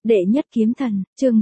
Đệ nhất kiếm thần, chương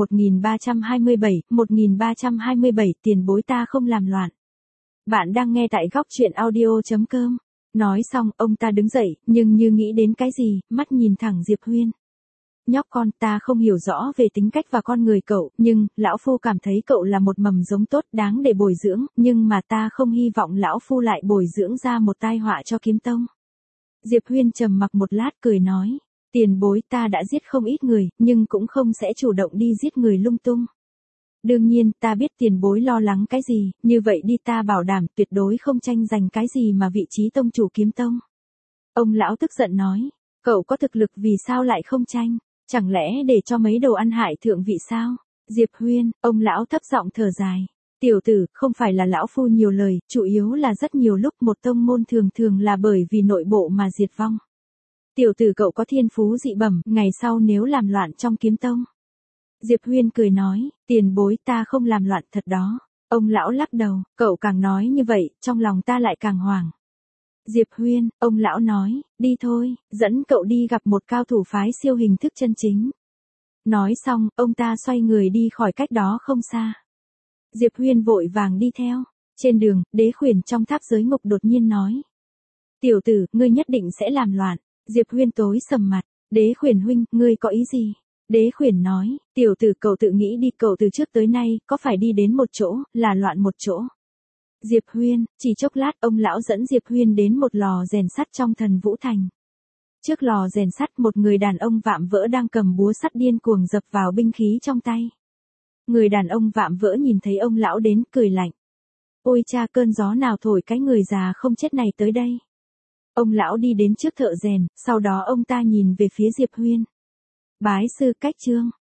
1327, tiền bối ta không làm loạn. Bạn đang nghe tại góc truyện audio.com. Nói xong, ông ta đứng dậy, nhưng như nghĩ đến cái gì, mắt nhìn thẳng Diệp Huyên. Nhóc con, ta không hiểu rõ về tính cách và con người cậu, nhưng, lão phu cảm thấy cậu là một mầm giống tốt đáng để bồi dưỡng, nhưng mà ta không hy vọng lão phu lại bồi dưỡng ra một tai họa cho kiếm tông. Diệp Huyên trầm mặc một lát cười nói. Tiền bối ta đã giết không ít người, nhưng cũng không sẽ chủ động đi giết người lung tung. Đương nhiên, ta biết tiền bối lo lắng cái gì, như vậy đi ta bảo đảm tuyệt đối không tranh giành cái gì mà vị trí tông chủ kiếm tông. Ông lão tức giận nói, cậu có thực lực vì sao lại không tranh, chẳng lẽ để cho mấy đồ ăn hại thượng vị sao? Diệp Huyên, ông lão thấp giọng thở dài. Tiểu tử, không phải là lão phu nhiều lời, chủ yếu là rất nhiều lúc một tông môn thường thường là bởi vì nội bộ mà diệt vong. Tiểu tử cậu có thiên phú dị bẩm, ngày sau nếu làm loạn trong kiếm tông. Diệp Huyên cười nói, tiền bối ta không làm loạn thật đó. Ông lão lắc đầu, cậu càng nói như vậy, trong lòng ta lại càng hoảng. Diệp Huyên, ông lão nói, đi thôi, dẫn cậu đi gặp một cao thủ phái siêu hình thức chân chính. Nói xong, ông ta xoay người đi khỏi cách đó không xa. Diệp Huyên vội vàng đi theo. Trên đường, Đế Khuyển trong tháp giới ngục đột nhiên nói. Tiểu tử, ngươi nhất định sẽ làm loạn. Diệp Huyên tối sầm mặt, Đế Khuyển huynh, ngươi có ý gì? Đế Khuyển nói, tiểu tử cậu tự nghĩ đi, cậu từ trước tới nay, có phải đi đến một chỗ, là loạn một chỗ. Diệp Huyên, chỉ chốc lát ông lão dẫn Diệp Huyên đến một lò rèn sắt trong Thần Vũ Thành. Trước lò rèn sắt một người đàn ông vạm vỡ đang cầm búa sắt điên cuồng dập vào binh khí trong tay. Người đàn ông vạm vỡ nhìn thấy ông lão đến, cười lạnh. Ôi cha, cơn gió nào thổi cái người già không chết này tới đây. Ông lão đi đến trước thợ rèn, sau đó ông ta nhìn về phía Diệp Huyên. Bái sư cách chương.